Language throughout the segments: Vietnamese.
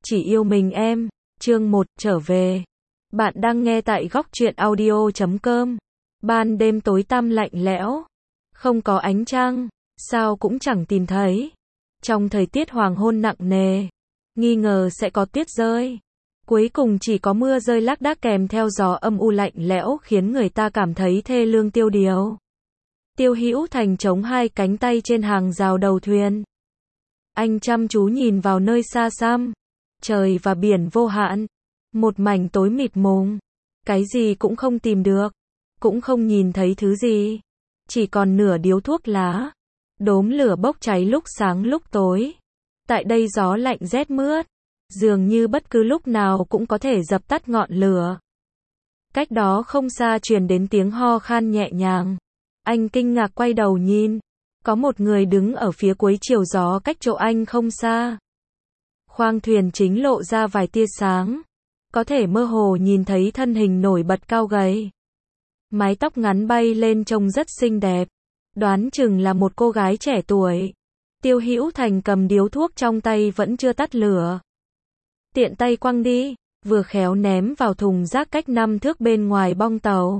Chỉ yêu mình em. Chương 1, trở về. Bạn đang nghe tại góc truyện audio.com. Ban đêm tối tăm lạnh lẽo, không có ánh trăng, sao cũng chẳng tìm thấy. Trong thời tiết hoàng hôn nặng nề, nghi ngờ sẽ có tuyết rơi. Cuối cùng chỉ có mưa rơi lác đác kèm theo gió âm u lạnh lẽo khiến người ta cảm thấy thê lương tiêu điều. Tiêu Hữu Thành chống hai cánh tay trên hàng rào đầu thuyền. Anh chăm chú nhìn vào nơi xa xăm, trời và biển vô hạn, một mảnh tối mịt mùng, cái gì cũng không tìm được, cũng không nhìn thấy thứ gì, chỉ còn nửa điếu thuốc lá, đốm lửa bốc cháy lúc sáng lúc tối. Tại đây gió lạnh rét mướt, dường như bất cứ lúc nào cũng có thể dập tắt ngọn lửa. Cách đó không xa truyền đến tiếng ho khan nhẹ nhàng. Anh kinh ngạc quay đầu nhìn, có một người đứng ở phía cuối chiều gió cách chỗ anh không xa. Khoang thuyền chính lộ ra vài tia sáng, có thể mơ hồ nhìn thấy thân hình nổi bật cao gầy. Mái tóc ngắn bay lên trông rất xinh đẹp, đoán chừng là một cô gái trẻ tuổi. Tiêu Hữu Thành cầm điếu thuốc trong tay vẫn chưa tắt lửa. Tiện tay quăng đi, vừa khéo ném vào thùng rác cách 5 thước bên ngoài bong tàu.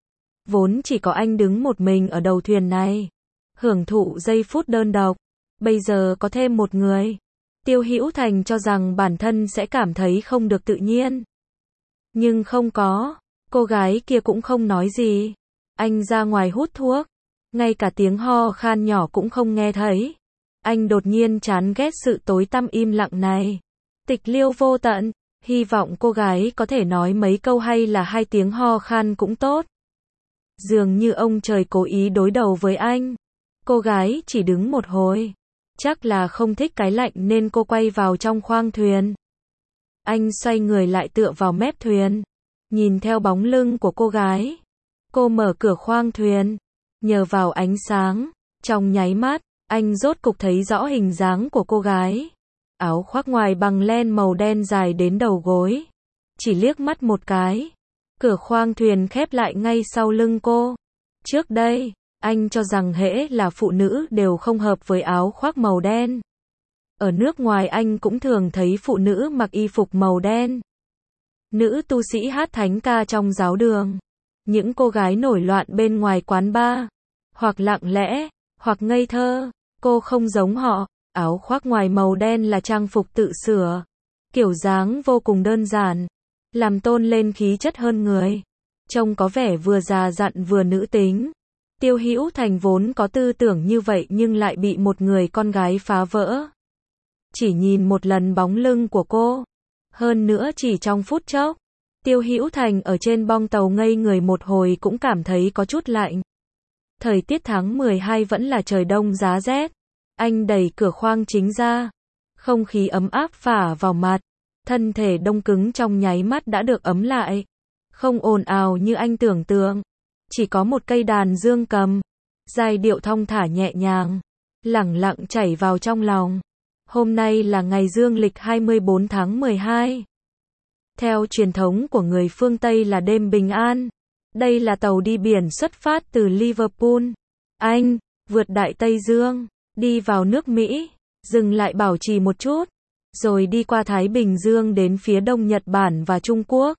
Vốn chỉ có anh đứng một mình ở đầu thuyền này, hưởng thụ giây phút đơn độc, bây giờ có thêm một người. Tiêu Hữu Thành cho rằng bản thân sẽ cảm thấy không được tự nhiên. Nhưng không có, cô gái kia cũng không nói gì. Anh ra ngoài hút thuốc, ngay cả tiếng ho khan nhỏ cũng không nghe thấy. Anh đột nhiên chán ghét sự tối tăm im lặng này. Tịch liêu vô tận, hy vọng cô gái có thể nói mấy câu hay là hai tiếng ho khan cũng tốt. Dường như ông trời cố ý đối đầu với anh. Cô gái chỉ đứng một hồi, chắc là không thích cái lạnh nên cô quay vào trong khoang thuyền. Anh xoay người lại tựa vào mép thuyền, nhìn theo bóng lưng của cô gái. Cô mở cửa khoang thuyền, nhờ vào ánh sáng, trong nháy mắt, anh rốt cục thấy rõ hình dáng của cô gái. Áo khoác ngoài bằng len màu đen dài đến đầu gối. Chỉ liếc mắt một cái, cửa khoang thuyền khép lại ngay sau lưng cô. Trước đây, anh cho rằng hễ là phụ nữ đều không hợp với áo khoác màu đen. Ở nước ngoài anh cũng thường thấy phụ nữ mặc y phục màu đen. Nữ tu sĩ hát thánh ca trong giáo đường. Những cô gái nổi loạn bên ngoài quán bar. Hoặc lặng lẽ, hoặc ngây thơ. Cô không giống họ. Áo khoác ngoài màu đen là trang phục tự sửa. Kiểu dáng vô cùng đơn giản, làm tôn lên khí chất hơn người. Trông có vẻ vừa già dặn vừa nữ tính. Tiêu Hữu Thành vốn có tư tưởng như vậy nhưng lại bị một người con gái phá vỡ. Chỉ nhìn một lần bóng lưng của cô, hơn nữa chỉ trong phút chốc, Tiêu Hữu Thành ở trên bong tàu ngây người một hồi cũng cảm thấy có chút lạnh. Thời tiết tháng 12 vẫn là trời đông giá rét. Anh đẩy cửa khoang chính ra, không khí ấm áp phả vào mặt, thân thể đông cứng trong nháy mắt đã được ấm lại. Không ồn ào như anh tưởng tượng, chỉ có một cây đàn dương cầm, giai điệu thong thả nhẹ nhàng, lẳng lặng chảy vào trong lòng. Hôm nay là ngày dương lịch 24 tháng 12. Theo truyền thống của người phương Tây là đêm bình an. Đây là tàu đi biển xuất phát từ Liverpool, Anh, vượt Đại Tây Dương, đi vào nước Mỹ, dừng lại bảo trì một chút, rồi đi qua Thái Bình Dương đến phía đông Nhật Bản và Trung Quốc.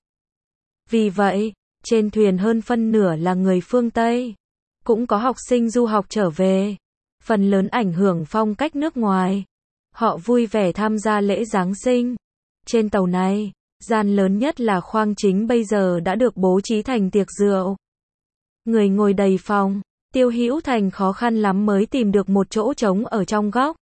Vì vậy, trên thuyền hơn phân nửa là người phương Tây, cũng có học sinh du học trở về, phần lớn ảnh hưởng phong cách nước ngoài. Họ vui vẻ tham gia lễ Giáng sinh. Trên tàu này, gian lớn nhất là khoang chính bây giờ đã được bố trí thành tiệc rượu. Người ngồi đầy phòng, Tiêu Hữu Thành khó khăn lắm mới tìm được một chỗ trống ở trong góc.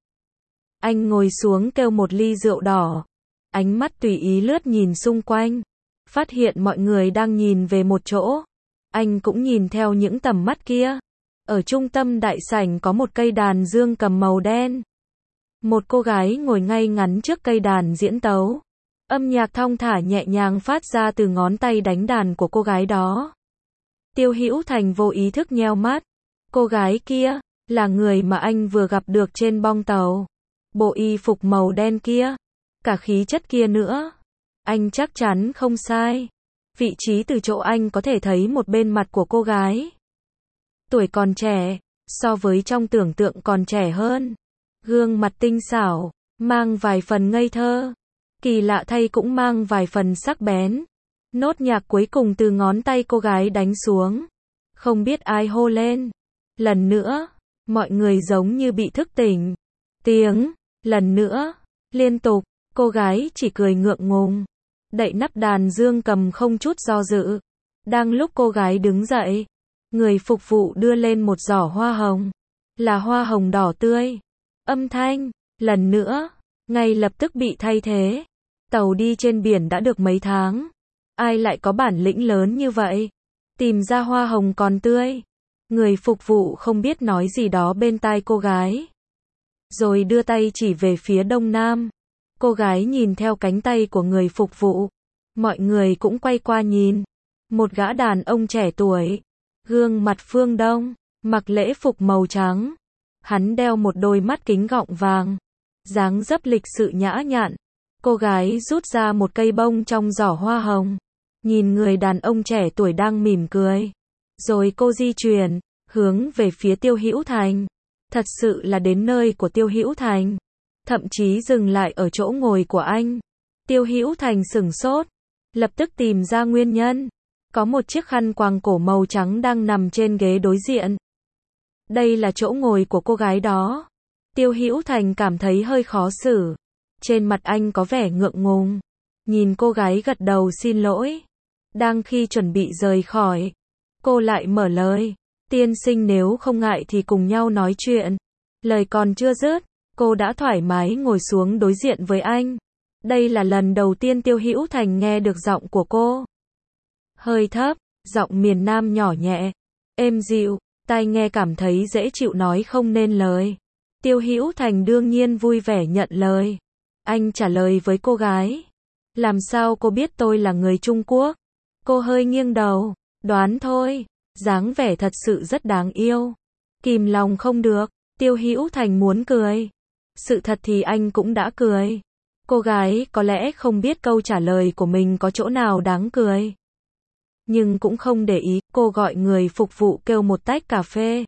Anh ngồi xuống kêu một ly rượu đỏ, ánh mắt tùy ý lướt nhìn xung quanh, phát hiện mọi người đang nhìn về một chỗ. Anh cũng nhìn theo những tầm mắt kia. Ở trung tâm đại sảnh có một cây đàn dương cầm màu đen. Một cô gái ngồi ngay ngắn trước cây đàn diễn tấu. Âm nhạc thong thả nhẹ nhàng phát ra từ ngón tay đánh đàn của cô gái đó. Tiêu Hữu Thành vô ý thức nheo mắt. Cô gái kia là người mà anh vừa gặp được trên bong tàu. Bộ y phục màu đen kia, cả khí chất kia nữa. Anh chắc chắn không sai. Vị trí từ chỗ anh có thể thấy một bên mặt của cô gái. Tuổi còn trẻ, so với trong tưởng tượng còn trẻ hơn. Gương mặt tinh xảo, mang vài phần ngây thơ. Kỳ lạ thay cũng mang vài phần sắc bén. Nốt nhạc cuối cùng từ ngón tay cô gái đánh xuống. Không biết ai hô lên. Lần nữa, mọi người giống như bị thức tỉnh. Tiếng, lần nữa, liên tục, cô gái chỉ cười ngượng ngùng. Đậy nắp đàn dương cầm không chút do dự. Đang lúc cô gái đứng dậy, người phục vụ đưa lên một giỏ hoa hồng. Là hoa hồng đỏ tươi. Âm thanh, lần nữa, ngay lập tức bị thay thế. Tàu đi trên biển đã được mấy tháng. Ai lại có bản lĩnh lớn như vậy? Tìm ra hoa hồng còn tươi. Người phục vụ không biết nói gì đó bên tai cô gái. Rồi đưa tay chỉ về phía đông nam. Cô gái nhìn theo cánh tay của người phục vụ. Mọi người cũng quay qua nhìn. Một gã đàn ông trẻ tuổi. Gương mặt phương Đông. Mặc lễ phục màu trắng. Hắn đeo một đôi mắt kính gọng vàng. Dáng dấp lịch sự nhã nhặn. Cô gái rút ra một cây bông trong giỏ hoa hồng. Nhìn người đàn ông trẻ tuổi đang mỉm cười. Rồi cô di chuyển, hướng về phía Tiêu Hữu Thành. Thật sự là đến nơi của Tiêu Hữu Thành. Thậm chí dừng lại ở chỗ ngồi của anh. Tiêu Hữu Thành sửng sốt. Lập tức tìm ra nguyên nhân. Có một chiếc khăn quàng cổ màu trắng đang nằm trên ghế đối diện. Đây là chỗ ngồi của cô gái đó. Tiêu Hữu Thành cảm thấy hơi khó xử. Trên mặt anh có vẻ ngượng ngùng. Nhìn cô gái gật đầu xin lỗi. Đang khi chuẩn bị rời khỏi, cô lại mở lời. Tiên sinh nếu không ngại thì cùng nhau nói chuyện. Lời còn chưa dứt, cô đã thoải mái ngồi xuống đối diện với anh. Đây là lần đầu tiên Tiêu Hữu Thành nghe được giọng của cô. Hơi thấp, giọng miền Nam nhỏ nhẹ, êm dịu, tai nghe cảm thấy dễ chịu nói không nên lời. Tiêu Hữu Thành đương nhiên vui vẻ nhận lời. Anh trả lời với cô gái. Làm sao cô biết tôi là người Trung Quốc? Cô hơi nghiêng đầu. Đoán thôi. Dáng vẻ thật sự rất đáng yêu. Kìm lòng không được. Tiêu Hữu Thành muốn cười. Sự thật thì anh cũng đã cười. Cô gái có lẽ không biết câu trả lời của mình có chỗ nào đáng cười. Nhưng cũng không để ý. Cô gọi người phục vụ kêu một tách cà phê.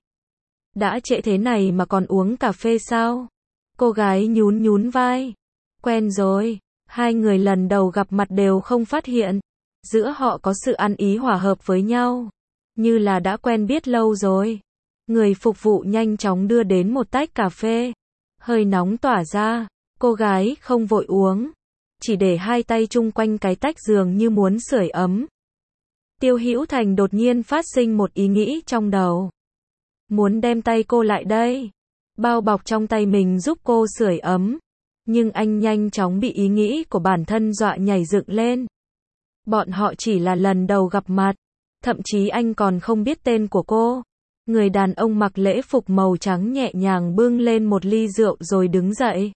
Đã trễ thế này mà còn uống cà phê sao? Cô gái nhún nhún vai. Quen rồi. Hai người lần đầu gặp mặt đều không phát hiện. Giữa họ có sự ăn ý hòa hợp với nhau. Như là đã quen biết lâu rồi. Người phục vụ nhanh chóng đưa đến một tách cà phê. Hơi nóng tỏa ra. Cô gái không vội uống. Chỉ để hai tay chung quanh cái tách dường như muốn sưởi ấm. Tiêu Hữu Thành đột nhiên phát sinh một ý nghĩ trong đầu. Muốn đem tay cô lại đây. Bao bọc trong tay mình giúp cô sưởi ấm. Nhưng anh nhanh chóng bị ý nghĩ của bản thân dọa nhảy dựng lên. Bọn họ chỉ là lần đầu gặp mặt. Thậm chí anh còn không biết tên của cô. Người đàn ông mặc lễ phục màu trắng nhẹ nhàng bưng lên một ly rượu rồi đứng dậy.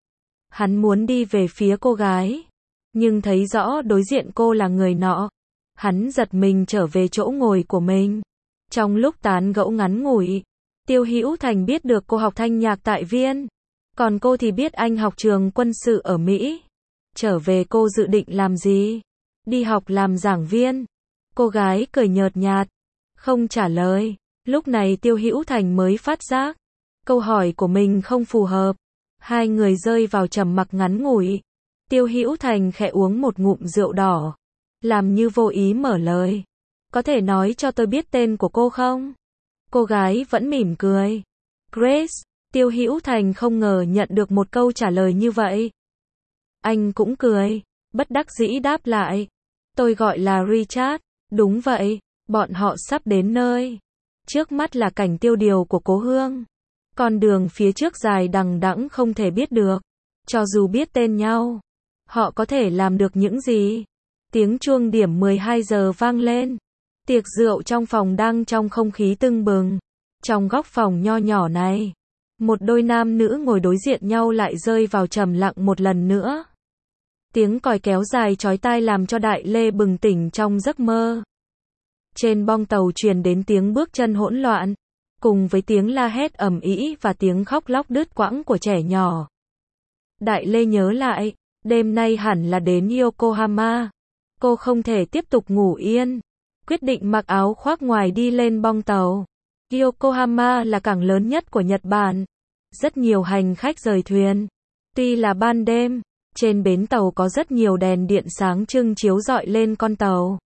Hắn muốn đi về phía cô gái. Nhưng thấy rõ đối diện cô là người nọ. Hắn giật mình trở về chỗ ngồi của mình. Trong lúc tán gẫu ngắn ngủi, Tiêu Hữu Thành biết được cô học thanh nhạc tại Viên. Còn cô thì biết anh học trường quân sự ở Mỹ. Trở về cô dự định làm gì? Đi học làm giảng viên. Cô gái cười nhợt nhạt, không trả lời. Lúc này Tiêu Hữu Thành mới phát giác. Câu hỏi của mình không phù hợp. Hai người rơi vào trầm mặc ngắn ngủi. Tiêu Hữu Thành khẽ uống một ngụm rượu đỏ. Làm như vô ý mở lời. Có thể nói cho tôi biết tên của cô không? Cô gái vẫn mỉm cười. Grace. Tiêu Hữu Thành không ngờ nhận được một câu trả lời như vậy. Anh cũng cười. Bất đắc dĩ đáp lại. Tôi gọi là Richard. Đúng vậy. Bọn họ sắp đến nơi. Trước mắt là cảnh tiêu điều của cố hương. Con đường phía trước dài đằng đẵng không thể biết được. Cho dù biết tên nhau, họ có thể làm được những gì? Tiếng chuông điểm 12 giờ vang lên. Tiệc rượu trong phòng đang trong không khí tưng bừng. Trong góc phòng nho nhỏ này, một đôi nam nữ ngồi đối diện nhau lại rơi vào trầm lặng một lần nữa. Tiếng còi kéo dài chói tai làm cho Đại Lê bừng tỉnh trong giấc mơ. Trên bong tàu truyền đến tiếng bước chân hỗn loạn, cùng với tiếng la hét ầm ĩ và tiếng khóc lóc đứt quãng của trẻ nhỏ. Đại Lê nhớ lại, đêm nay hẳn là đến Yokohama. Cô không thể tiếp tục ngủ yên. Quyết định mặc áo khoác ngoài đi lên bong tàu. Yokohama là cảng lớn nhất của Nhật Bản. Rất nhiều hành khách rời thuyền. Tuy là ban đêm, Trên bến tàu có rất nhiều đèn điện sáng trưng chiếu rọi lên con tàu.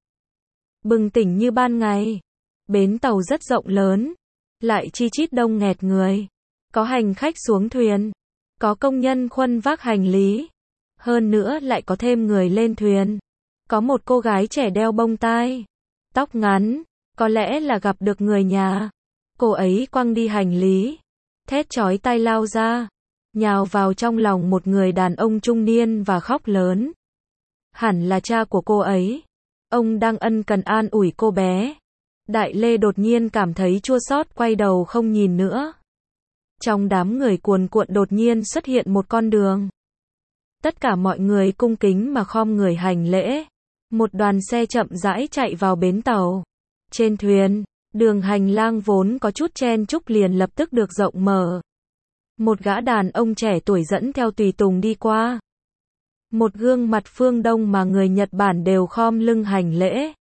Bừng tỉnh như ban ngày. Bến tàu rất rộng lớn, lại chi chít đông nghẹt người. Có hành khách xuống thuyền, có công nhân khuân vác hành lý. Hơn nữa lại có thêm người lên thuyền. Có một cô gái trẻ đeo bông tai, tóc ngắn, có lẽ là gặp được người nhà. Cô ấy quăng đi hành lý, thét chói tai lao ra, nhào vào trong lòng một người đàn ông trung niên và khóc lớn. Hẳn là cha của cô ấy. Ông đang ân cần an ủi cô bé. Đại Lê đột nhiên cảm thấy chua xót, quay đầu không nhìn nữa. Trong đám người cuồn cuộn đột nhiên xuất hiện một con đường. Tất cả mọi người cung kính mà khom người hành lễ. Một đoàn xe chậm rãi chạy vào bến tàu. Trên thuyền, đường hành lang vốn có chút chen chúc liền lập tức được rộng mở. Một gã đàn ông trẻ tuổi dẫn theo tùy tùng đi qua. Một gương mặt phương Đông mà người Nhật Bản đều khom lưng hành lễ.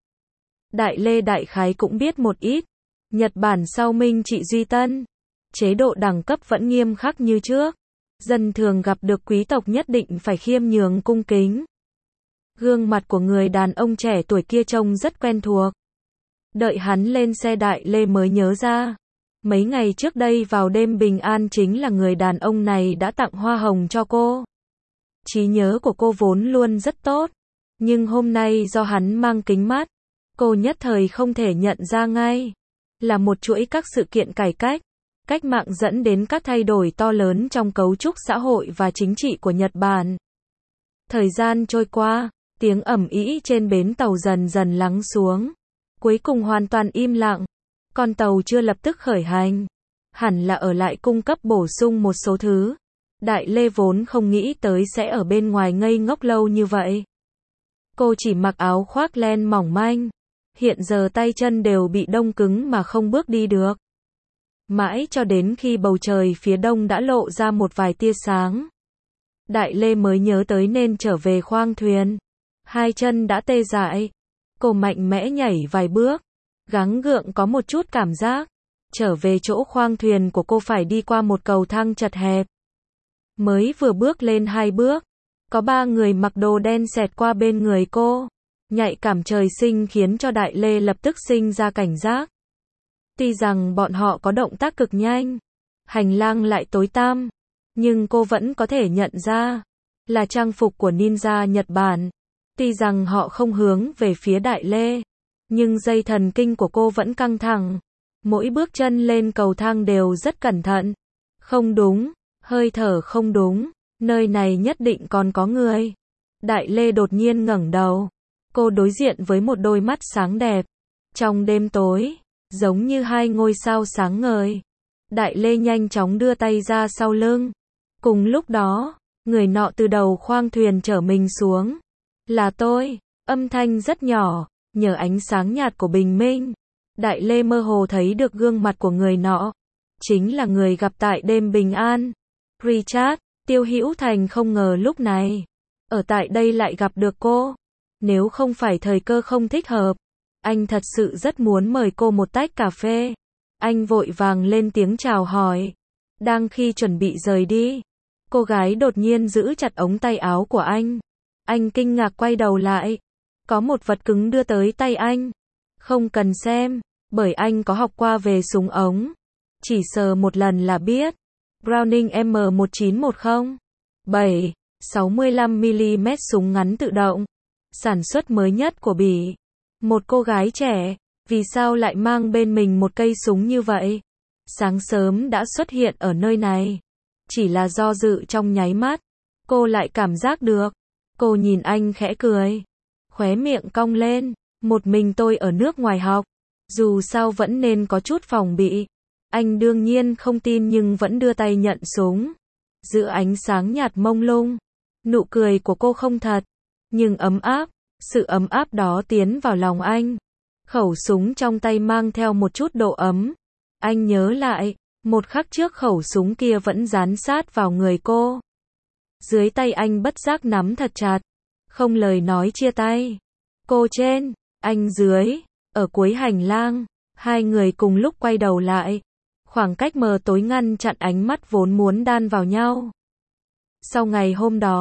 Đại Lê đại khái cũng biết một ít. Nhật Bản sau Minh trị Duy Tân, chế độ đẳng cấp vẫn nghiêm khắc như trước. Dân thường gặp được quý tộc nhất định phải khiêm nhường cung kính. Gương mặt của người đàn ông trẻ tuổi kia trông rất quen thuộc. Đợi hắn lên xe Đại Lê mới nhớ ra. Mấy ngày trước đây vào đêm bình an chính là người đàn ông này đã tặng hoa hồng cho cô. Trí nhớ của cô vốn luôn rất tốt. Nhưng hôm nay do hắn mang kính mát, cô nhất thời không thể nhận ra ngay. Là một chuỗi các sự kiện cải cách mạng dẫn đến các thay đổi to lớn trong cấu trúc xã hội và chính trị của Nhật Bản. Thời gian trôi qua, tiếng ầm ĩ trên bến tàu dần dần lắng xuống. Cuối cùng hoàn toàn im lặng. Con tàu chưa lập tức khởi hành. Hẳn là ở lại cung cấp bổ sung một số thứ. Đại Lê vốn không nghĩ tới sẽ ở bên ngoài ngây ngốc lâu như vậy. Cô chỉ mặc áo khoác len mỏng manh. Hiện giờ tay chân đều bị đông cứng mà không bước đi được. Mãi cho đến khi bầu trời phía đông đã lộ ra một vài tia sáng. Đại Lê mới nhớ tới nên trở về khoang thuyền. Hai chân đã tê dại. Cô mạnh mẽ nhảy vài bước. Gắng gượng có một chút cảm giác. Trở về chỗ khoang thuyền của cô phải đi qua một cầu thang chật hẹp. Mới vừa bước lên 2 bước. Có 3 người mặc đồ đen xẹt qua bên người cô. Nhạy cảm trời sinh khiến cho Đại Lê lập tức sinh ra cảnh giác. Tuy rằng bọn họ có động tác cực nhanh. Hành lang lại tối tăm. Nhưng cô vẫn có thể nhận ra. Là trang phục của ninja Nhật Bản. Tuy rằng họ không hướng về phía Đại Lê. Nhưng dây thần kinh của cô vẫn căng thẳng. Mỗi bước chân lên cầu thang đều rất cẩn thận. Không đúng. Hơi thở không đúng. Nơi này nhất định còn có người. Đại Lê đột nhiên ngẩng đầu. Cô đối diện với một đôi mắt sáng đẹp. Trong đêm tối, giống như 2 ngôi sao sáng ngời. Đại Lê nhanh chóng đưa tay ra sau lưng. Cùng lúc đó, người nọ từ đầu khoang thuyền chở mình xuống. Là tôi. Âm thanh rất nhỏ, nhờ ánh sáng nhạt của bình minh. Đại Lê mơ hồ thấy được gương mặt của người nọ. Chính là người gặp tại đêm bình an. Richard. Tiêu Hữu Thành không ngờ lúc này, ở tại đây lại gặp được cô. Nếu không phải thời cơ không thích hợp, anh thật sự rất muốn mời cô một tách cà phê. Anh vội vàng lên tiếng chào hỏi. Đang khi chuẩn bị rời đi, cô gái đột nhiên giữ chặt ống tay áo của anh. Anh kinh ngạc quay đầu lại. Có một vật cứng đưa tới tay anh. Không cần xem, bởi anh có học qua về súng ống. Chỉ sờ một lần là biết. Browning M1910 7 65mm súng ngắn tự động. Sản xuất mới nhất của Bỉ. Một cô gái trẻ, vì sao lại mang bên mình một cây súng như vậy? Sáng sớm đã xuất hiện ở nơi này. Chỉ là do dự trong nháy mắt. Cô lại cảm giác được. Cô nhìn anh khẽ cười. Khóe miệng cong lên. Một mình tôi ở nước ngoài học. Dù sao vẫn nên có chút phòng bị. Anh đương nhiên không tin nhưng vẫn đưa tay nhận súng. Giữa ánh sáng nhạt mông lung. Nụ cười của cô không thật. Nhưng ấm áp. Sự ấm áp đó tiến vào lòng anh. Khẩu súng trong tay mang theo một chút độ ấm. Anh nhớ lại. Một khắc trước khẩu súng kia vẫn dán sát vào người cô. Dưới tay anh bất giác nắm thật chặt. Không lời nói chia tay. Cô trên. Anh dưới. Ở cuối hành lang. Hai người cùng lúc quay đầu lại. Khoảng cách mờ tối ngăn chặn ánh mắt vốn muốn đan vào nhau. Sau ngày hôm đó,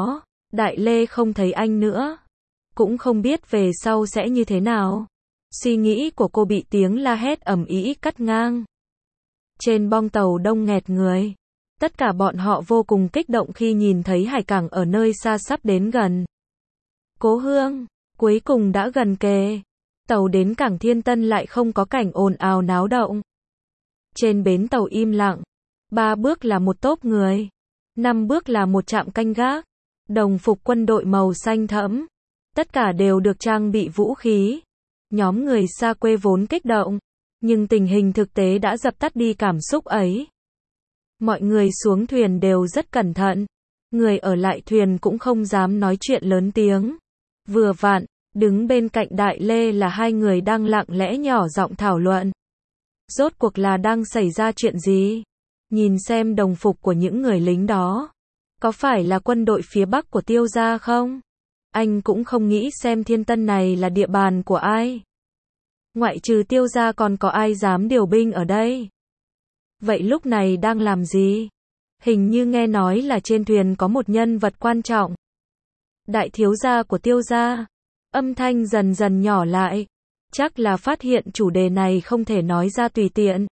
Đại Lê không thấy anh nữa. Cũng không biết về sau sẽ như thế nào. Suy nghĩ của cô bị tiếng la hét ầm ĩ cắt ngang. Trên bong tàu đông nghẹt người. Tất cả bọn họ vô cùng kích động khi nhìn thấy hải cảng ở nơi xa sắp đến gần. Cố Hương, cuối cùng đã gần kề. Tàu đến cảng Thiên Tân lại không có cảnh ồn ào náo động. Trên bến tàu im lặng. 3 bước là một tốp người. 5 bước là một trạm canh gác. Đồng phục quân đội màu xanh thẫm. Tất cả đều được trang bị vũ khí. Nhóm người xa quê vốn kích động. Nhưng tình hình thực tế đã dập tắt đi cảm xúc ấy. Mọi người xuống thuyền đều rất cẩn thận. Người ở lại thuyền cũng không dám nói chuyện lớn tiếng. Vừa vặn, đứng bên cạnh Đại Lê là 2 người đang lặng lẽ nhỏ giọng thảo luận. Rốt cuộc là đang xảy ra chuyện gì? Nhìn xem đồng phục của những người lính đó. Có phải là quân đội phía Bắc của Tiêu gia không? Anh cũng không nghĩ xem Thiên Tân này là địa bàn của ai. Ngoại trừ Tiêu gia còn có ai dám điều binh ở đây? Vậy lúc này đang làm gì? Hình như nghe nói là trên thuyền có một nhân vật quan trọng. Đại thiếu gia của Tiêu gia. Âm thanh dần dần nhỏ lại. Chắc là phát hiện chủ đề này không thể nói ra tùy tiện.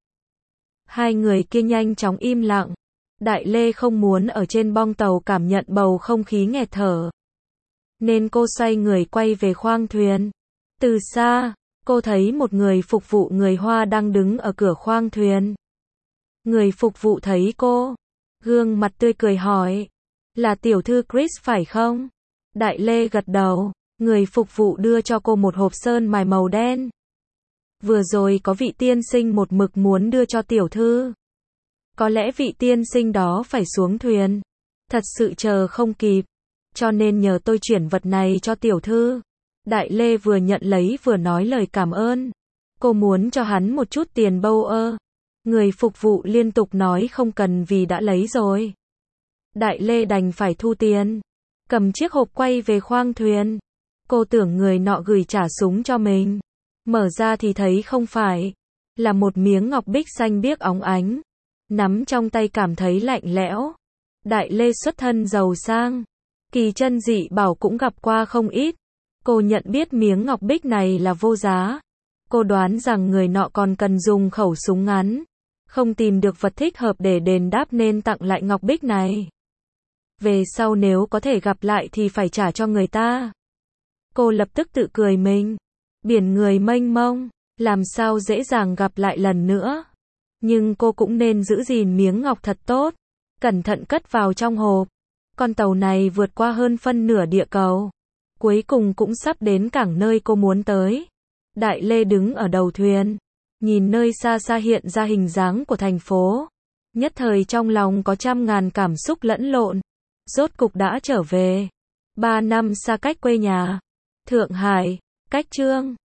2 người kia nhanh chóng im lặng. Đại Lê không muốn ở trên bong tàu cảm nhận bầu không khí nghẹt thở. Nên cô xoay người quay về khoang thuyền. Từ xa, cô thấy một người phục vụ người Hoa đang đứng ở cửa khoang thuyền. Người phục vụ thấy cô, gương mặt tươi cười hỏi, là tiểu thư Chris phải không? Đại Lê gật đầu, người phục vụ đưa cho cô một hộp sơn mài màu đen. Vừa rồi có vị tiên sinh một mực muốn đưa cho tiểu thư. Có lẽ vị tiên sinh đó phải xuống thuyền. Thật sự chờ không kịp. Cho nên nhờ tôi chuyển vật này cho tiểu thư. Đại Lê vừa nhận lấy vừa nói lời cảm ơn. Cô muốn cho hắn một chút tiền bâu ơ. Người phục vụ liên tục nói không cần vì đã lấy rồi. Đại Lê đành phải thu tiền. Cầm chiếc hộp quay về khoang thuyền. Cô tưởng người nọ gửi trả súng cho mình. Mở ra thì thấy không phải. Là một miếng ngọc bích xanh biếc óng ánh. Nắm trong tay cảm thấy lạnh lẽo. Đại Lê xuất thân giàu sang. Kỳ chân dị bảo cũng gặp qua không ít. Cô nhận biết miếng ngọc bích này là vô giá. Cô đoán rằng người nọ còn cần dùng khẩu súng ngắn. Không tìm được vật thích hợp để đền đáp nên tặng lại ngọc bích này. Về sau nếu có thể gặp lại thì phải trả cho người ta. Cô lập tức tự cười mình. Biển người mênh mông, làm sao dễ dàng gặp lại lần nữa. Nhưng cô cũng nên giữ gìn miếng ngọc thật tốt. Cẩn thận cất vào trong hộp. Con tàu này vượt qua hơn phân nửa địa cầu. Cuối cùng cũng sắp đến cảng nơi cô muốn tới. Đại Lê đứng ở đầu thuyền. Nhìn nơi xa xa hiện ra hình dáng của thành phố. Nhất thời trong lòng có trăm ngàn cảm xúc lẫn lộn. Rốt cục đã trở về. 3 năm xa cách quê nhà. Thượng Hải, cách Chương.